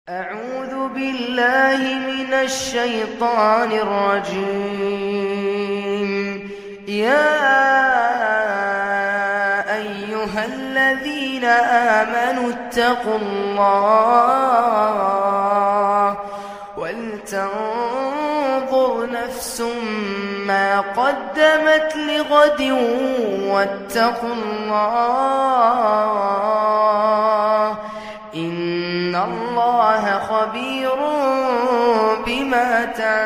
أعوذ بالله من الشيطان الرجيم. يا أيها الذين آمنوا اتقوا الله ولتنظر نفس ما قدمت لغد واتقوا الله إن الله خبير بما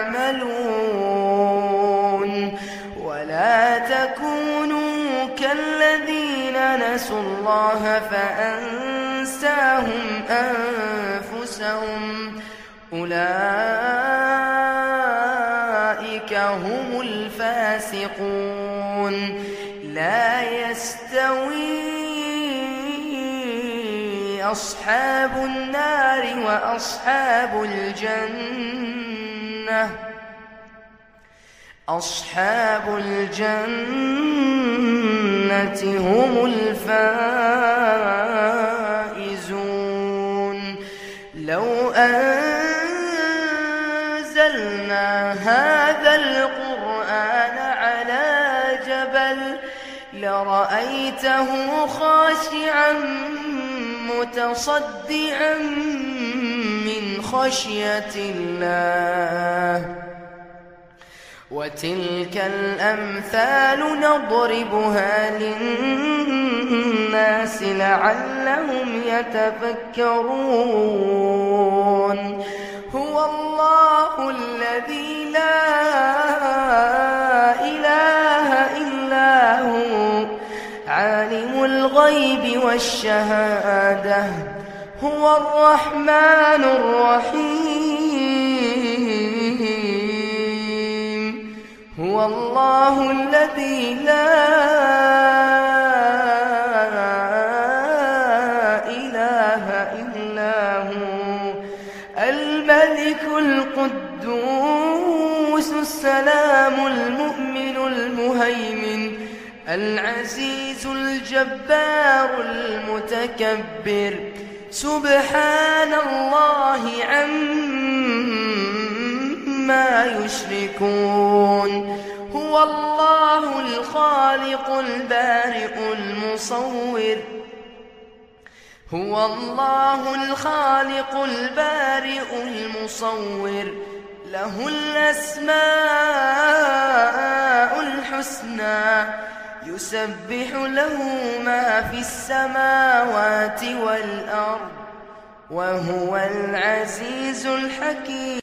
تعملون. ولا تكونوا كالذين نسوا الله فأنساهم أنفسهم أولئك هم الفاسقون. لا يستوي أصحاب النار وأصحاب الجنة هم الفائزون. لو أنزلنا هذا القرآن على جبل لرأيته خاشعا متصدعا من خشية الله. وتلك الأمثال نضربها للناس لعلهم يتفكرون. هو الله الذي لا إله إلا هو عالم الغيب والشهادة هو الرحمن الرحيم. هو الله الذي لا إله إلا هو الملك القدوس السلام المؤمن المهيمن العزيز الجبار المتكبر. سبحان الله عما يشركون. هو الله الخالق البارئ المصور. هو الله الخالق البارئ المصور له الأسماء الحسنى يسبح له ما في السماوات والأرض وهو العزيز الحكيم.